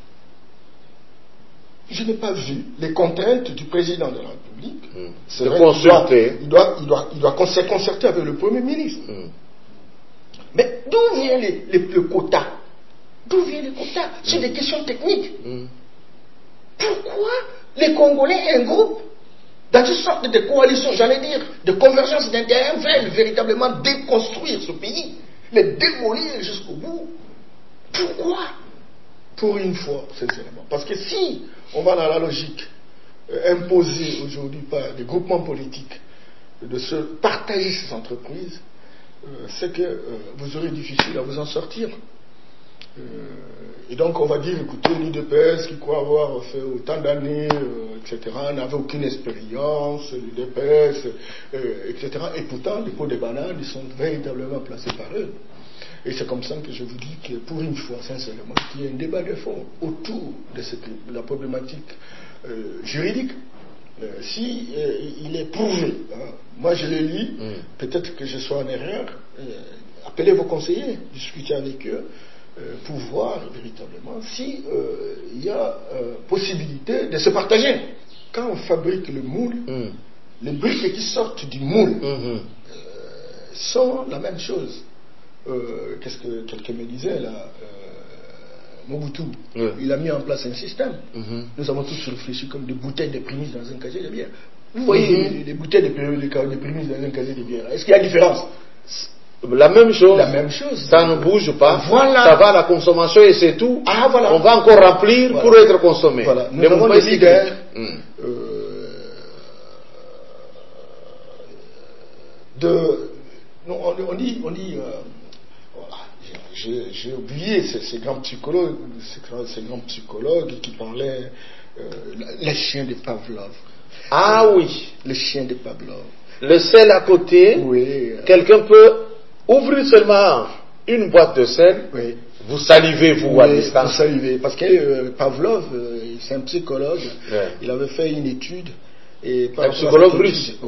[SPEAKER 4] Je n'ai pas vu les contraintes du président de la République.
[SPEAKER 3] C'est vrai, consulter.
[SPEAKER 4] Il doit se concerter avec le Premier ministre. Mais d'où viennent les quotas? D'où viennent les quotas? C'est des questions techniques. Pourquoi les Congolais, un groupe, dans une sorte de coalition, j'allais dire, de convergence d'intérêts, veulent véritablement déconstruire ce pays, les démolir jusqu'au bout? Pourquoi? Pour une fois, sincèrement. Parce que si on va dans la logique imposée aujourd'hui par des groupements politiques de se partager ces entreprises, c'est que vous aurez difficile à vous en sortir. Et donc on va dire, écoutez, l'UDPS qui croit avoir fait autant d'années, etc., n'avait aucune expérience, l'UDPS, etc. Et pourtant, les pots de bananes, ils sont véritablement placés par eux. Et c'est comme ça que je vous dis que pour une fois, sincèrement, qu'il y a un débat de fond autour de la problématique juridique. Si il est prouvé, moi je le lis, peut-être que je sois en erreur, appelez vos conseillers, discutez avec eux, pour voir véritablement si il y a possibilité de se partager. Quand on fabrique le moule, les briques qui sortent du moule sont la même chose. Qu'est-ce que quelqu'un me disait là, Mobutu, il a mis en place un système. Nous avons tous réfléchi comme des bouteilles de prémices dans un casier de bière. Vous voyez les bouteilles de prémices dans un casier de bière. Est-ce qu'il y a différence?
[SPEAKER 3] La même chose.
[SPEAKER 4] La même chose.
[SPEAKER 3] Ça ne bouge pas.
[SPEAKER 4] Voilà.
[SPEAKER 3] Ça va à la consommation et c'est tout.
[SPEAKER 4] Ah, voilà.
[SPEAKER 3] On va encore remplir pour être consommé.
[SPEAKER 4] Voilà. Nous avons des leaders. On dit j'ai oublié ces grands psychologues, qui parlaient les chiens de Pavlov.
[SPEAKER 3] Ah oui.
[SPEAKER 4] Les chiens de Pavlov.
[SPEAKER 3] Le sel à côté, quelqu'un peut ouvrir seulement une boîte de sel, vous salivez, vous, à distance.
[SPEAKER 4] Vous salivez, parce que Pavlov, c'est un psychologue, il avait fait une étude. Et
[SPEAKER 3] un psychologue russe.
[SPEAKER 4] Oui.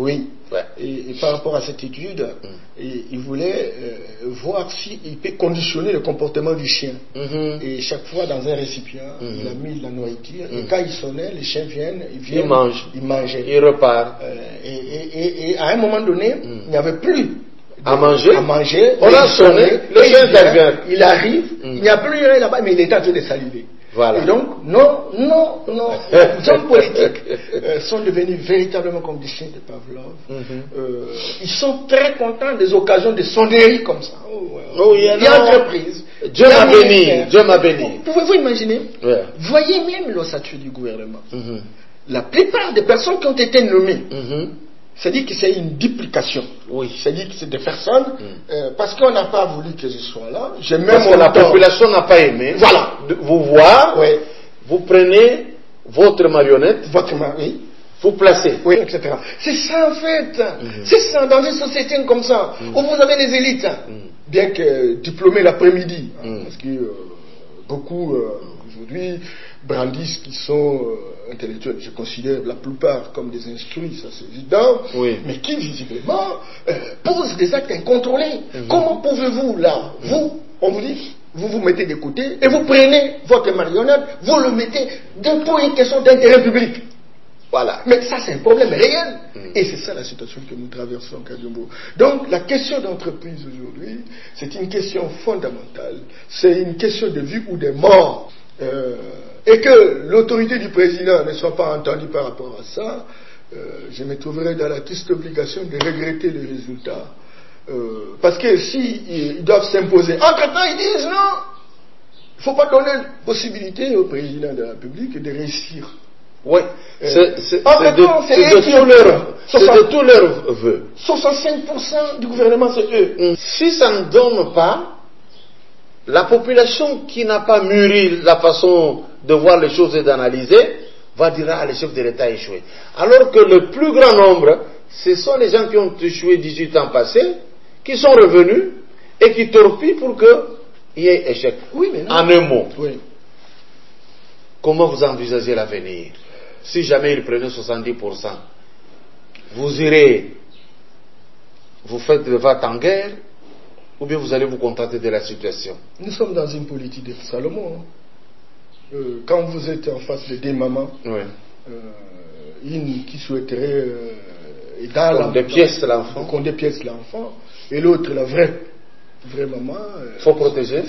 [SPEAKER 1] Ouais.
[SPEAKER 4] Et par rapport à cette étude, il voulait voir s'il peut conditionner le comportement du chien. Et chaque fois, dans un récipient, il a mis de la nourriture. Et quand il sonnait, les chiens viennent,
[SPEAKER 1] ils mangent.
[SPEAKER 4] Ils mangeaient.
[SPEAKER 1] Ils repartent.
[SPEAKER 4] Et à un moment donné, il n'y avait plus
[SPEAKER 1] à manger.
[SPEAKER 4] On
[SPEAKER 1] a sonné, le chien intervient.
[SPEAKER 4] Il arrive, il n'y a plus rien là-bas, mais il est en train de saliver.
[SPEAKER 1] Voilà.
[SPEAKER 4] Et donc, non, les hommes politiques sont devenus véritablement comme des chiens de Pavlov. Ils sont très contents des occasions de sonneries comme ça. Il y a entreprise.
[SPEAKER 1] Dieu m'a béni. Dieu m'a béni.
[SPEAKER 4] Pouvez-vous imaginer?
[SPEAKER 1] Ouais.
[SPEAKER 4] Voyez même l'ossature du gouvernement. La plupart des personnes qui ont été nommées, c'est-à-dire que c'est une duplication.
[SPEAKER 1] Oui.
[SPEAKER 4] C'est-à-dire que c'est des personnes, parce qu'on n'a pas voulu que je sois là.
[SPEAKER 1] Parce que la population n'a pas aimé.
[SPEAKER 4] Voilà.
[SPEAKER 1] Vous voir,
[SPEAKER 4] ouais.
[SPEAKER 1] Vous prenez votre marionnette,
[SPEAKER 4] oui.
[SPEAKER 1] vous placez.
[SPEAKER 4] Oui, etc. C'est ça en fait. C'est ça dans une société comme ça, où vous avez les élites, bien que diplômés l'après-midi. Parce que beaucoup, aujourd'hui, brandissent qui sont intellectuels, je considère la plupart comme des instruits, ça c'est évident, mais qui visiblement posent des actes incontrôlés. Comment pouvez-vous là, on vous dit, vous vous mettez de côté et vous prenez votre marionnette, vous le mettez pour une question d'intérêt public. Voilà. Mais ça c'est un problème réel. Et c'est ça la situation que nous traversons, Kadiombo. Donc la question d'entreprise aujourd'hui, c'est une question fondamentale. C'est une question de vie ou de mort. Et que l'autorité du président ne soit pas entendue par rapport à ça, je me trouverai dans la triste obligation de regretter les résultats. Parce que s'ils doivent s'imposer, entre-temps ils disent non, il ne faut pas donner la possibilité au président de la République de réussir.
[SPEAKER 1] Oui, c'est de tous leurs vœux.
[SPEAKER 4] 65% du gouvernement, c'est eux.
[SPEAKER 1] Si ça ne donne pas, la population qui n'a pas mûri la façon de voir les choses et d'analyser, va dire à le chef de l'État échoué. Alors que le plus grand nombre, ce sont les gens qui ont échoué 18 ans passés, qui sont revenus et qui torpillent pour qu'il y ait échec.
[SPEAKER 4] Oui, mais non.
[SPEAKER 1] En un mot,
[SPEAKER 4] comment
[SPEAKER 1] vous envisagez l'avenir? Si jamais ils prenaient 70%, vous irez, vous faites le va-t-en-guerre, ou bien vous allez vous contenter de la situation?
[SPEAKER 4] Nous sommes dans une politique de Salomon. Quand vous êtes en face de deux mamans, une qui souhaiterait
[SPEAKER 1] qu'on dépièce l'enfant,
[SPEAKER 4] et l'autre la vraie maman,
[SPEAKER 1] faut protéger.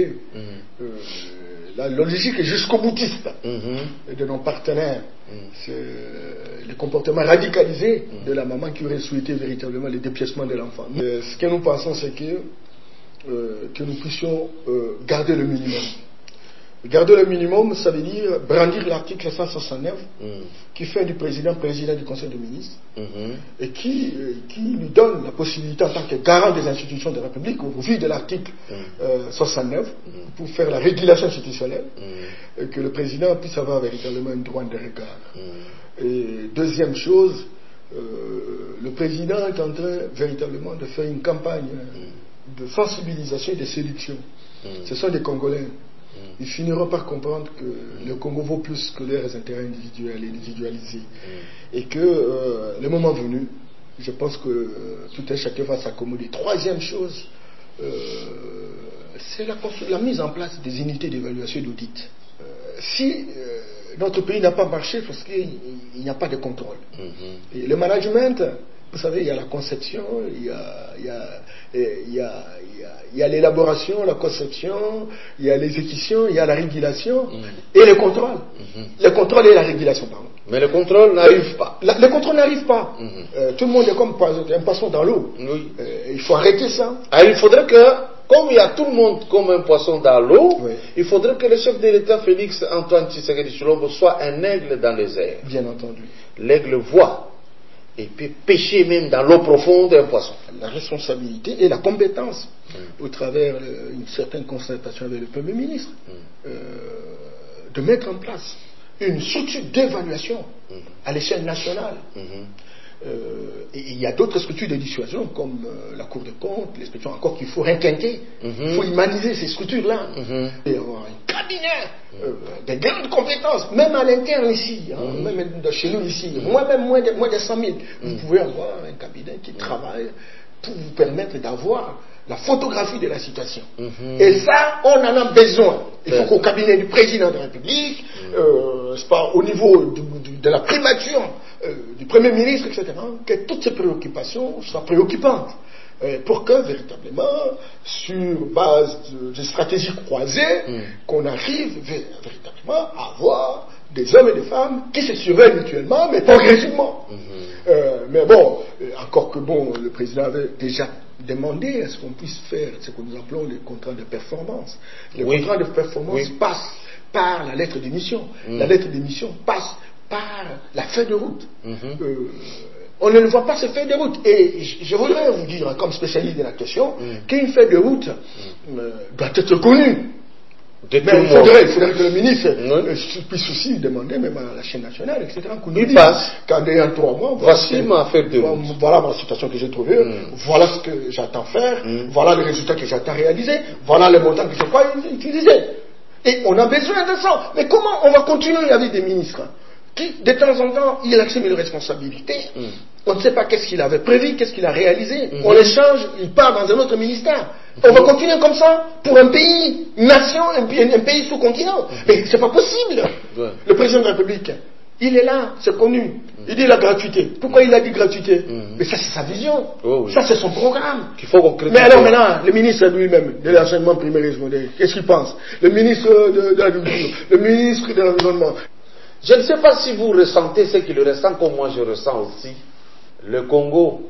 [SPEAKER 4] La logique est jusqu'au boutiste de nos partenaires. C'est le comportement radicalisé de la maman qui aurait souhaité véritablement le dépiècement de l'enfant. Ce que nous pensons, c'est que nous puissions garder le minimum. Garder le minimum, ça veut dire brandir l'article 169 qui fait du président du Conseil des ministres et qui lui donne la possibilité en tant que garant des institutions de la République au vu de l'article 69 pour faire la régulation institutionnelle et que le président puisse avoir véritablement un droit de regard. Et deuxième chose, le président est en train véritablement de faire une campagne de sensibilisation et de séduction. Ce sont des Congolais. Ils finiront par comprendre que le Congo vaut plus que leurs intérêts individuels et individualisés. Et que le moment venu, je pense que tout un chacun va s'accommoder. Troisième chose, c'est la mise en place des unités d'évaluation et d'audit. Si notre pays n'a pas marché, parce qu'il n'y a pas de contrôle. Et le management, vous savez, il y a la conception, il y a l'élaboration, la conception, il y a l'exécution, il y a la régulation et le contrôle. Le contrôle et la régulation, pardon.
[SPEAKER 1] Mais le contrôle n'arrive pas.
[SPEAKER 4] Le contrôle n'arrive pas. Tout le monde est comme un poisson dans l'eau. Il faut arrêter ça.
[SPEAKER 1] Il faudrait que, comme il y a tout le monde comme un poisson dans l'eau, il faudrait que le chef de l'État, Félix Antoine Tshisekedi Tshilombo, soit un aigle dans les airs.
[SPEAKER 4] Bien entendu.
[SPEAKER 1] L'aigle voit et peut pêcher même dans l'eau profonde un poisson.
[SPEAKER 4] La responsabilité et la compétence, au travers d'une certaine concertation avec le Premier ministre, de mettre en place une structure d'évaluation à l'échelle nationale. Et il y a d'autres structures de dissuasion comme la Cour des comptes, l'inspection encore qu'il faut requinquer. Il faut humaniser ces structures-là et avoir un cadre cabinet, des grandes compétences, même à l'interne ici, même chez nous ici, moi-même moins de 100 000, vous pouvez avoir un cabinet qui travaille pour vous permettre d'avoir la photographie de la situation. Et ça, on en a besoin. Il faut qu'au cabinet du président de la République, pas, au niveau de la primature, du Premier ministre, etc., que toutes ces préoccupations soient préoccupantes. Pour que, véritablement, sur base de stratégies croisées, qu'on arrive véritablement à avoir des hommes et des femmes qui se surveillent mutuellement, mais progressivement. Mais bon, encore que bon, le président avait déjà demandé à ce qu'on puisse faire ce que nous appelons les contrats de performance. Les contrats de performance passent par la lettre d'émission. La lettre d'émission passe par la feuille de route. On ne le voit pas se faire de route. Et je voudrais vous dire, comme spécialiste de la question, qu'une feuille de route doit être connue. Mais il faudrait que le ministre puisse aussi demander, même à la chaîne nationale, etc., qu'on nous dise qu'en ayant 3 mois,
[SPEAKER 1] voici ma feuille de route.
[SPEAKER 4] Voilà ma situation que j'ai trouvée, voilà ce que j'attends faire, voilà les résultats que j'attends réaliser, voilà les montants que je crois utiliser. Et on a besoin de ça. Mais comment on va continuer avec des ministres qui, de temps en temps, il assume une responsabilité. On ne sait pas qu'est-ce qu'il avait prévu, qu'est-ce qu'il a réalisé. On les change, il part dans un autre ministère. On va continuer comme ça pour un pays, une nation, un pays sous-continent. Mais c'est pas possible. Le président de la République, il est là, c'est connu. Il dit la gratuité. Pourquoi il a dit gratuité? Mais ça, c'est sa vision. Ça, c'est son programme. Mais alors maintenant, le ministre lui-même de l'enseignement primaire et secondaire, qu'est-ce qu'il pense? Le ministre de l'agriculture, le ministre de l'environnement.
[SPEAKER 3] Je ne sais pas si vous ressentez ce qu'il ressent comme moi je ressens aussi. Le Congo,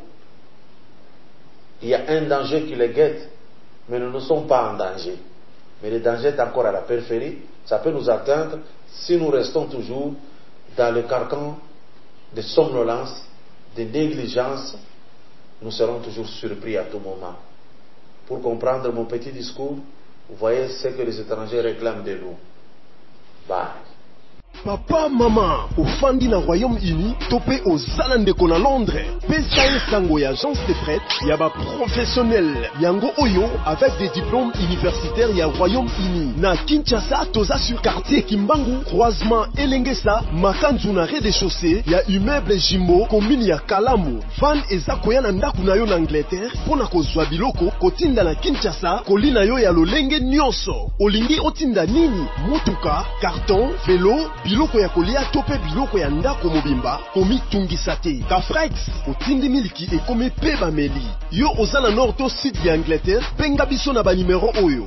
[SPEAKER 3] il y a un danger qui le guette, mais nous ne sommes pas en danger. Mais le danger est encore à la périphérie. Ça peut nous atteindre si nous restons toujours dans le carcan de somnolence, de négligence. Nous serons toujours surpris à tout moment. Pour comprendre mon petit discours, vous voyez ce que les étrangers réclament de nous. Bye.
[SPEAKER 2] Papa, maman, ofandi na Royaume-Uni, topé aux Alandeko na Londres. PSAE Sango ya agence de prête, yaba professionnel. Yango Oyo, avec des diplômes universitaires ya Royaume-Uni. Na Kinshasa, toza sur quartier Kimbangu, croisement Elengesa, Makanzu na rez-de-chaussée, ya immeuble Jimbo, commune ya Kalamu. Van eza koya na ndaku na yo na Angleterre, pona kozwa biloko, kotinda na Kinshasa, kolina yo ya lolenge nyonso. Olingi otinda nini? Mutuka, carton, vélo, biloko ya kolia tope biloko ya ndako mobimba komi tungisa te. Kafrex otindi miliki ekomi pe bameli. Yo oza na nord to sud ya Angleterre, benga biso na ba numéro oyo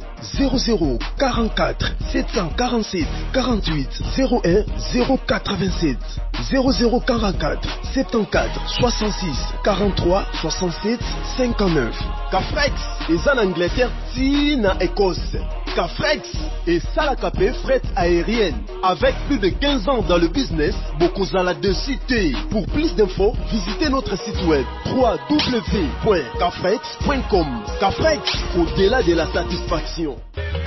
[SPEAKER 2] 0044 747 48 01 087 0044 74 66 43 67 59. Kafrex eza na Angleterre ti na Écosse. Kafrex et Salakapé fret aérienne. Avec plus de 15 ans dans le business, Bokozala de cité. Pour plus d'infos, visitez notre site web www.kafrex.com. Kafrex, au-delà de la satisfaction.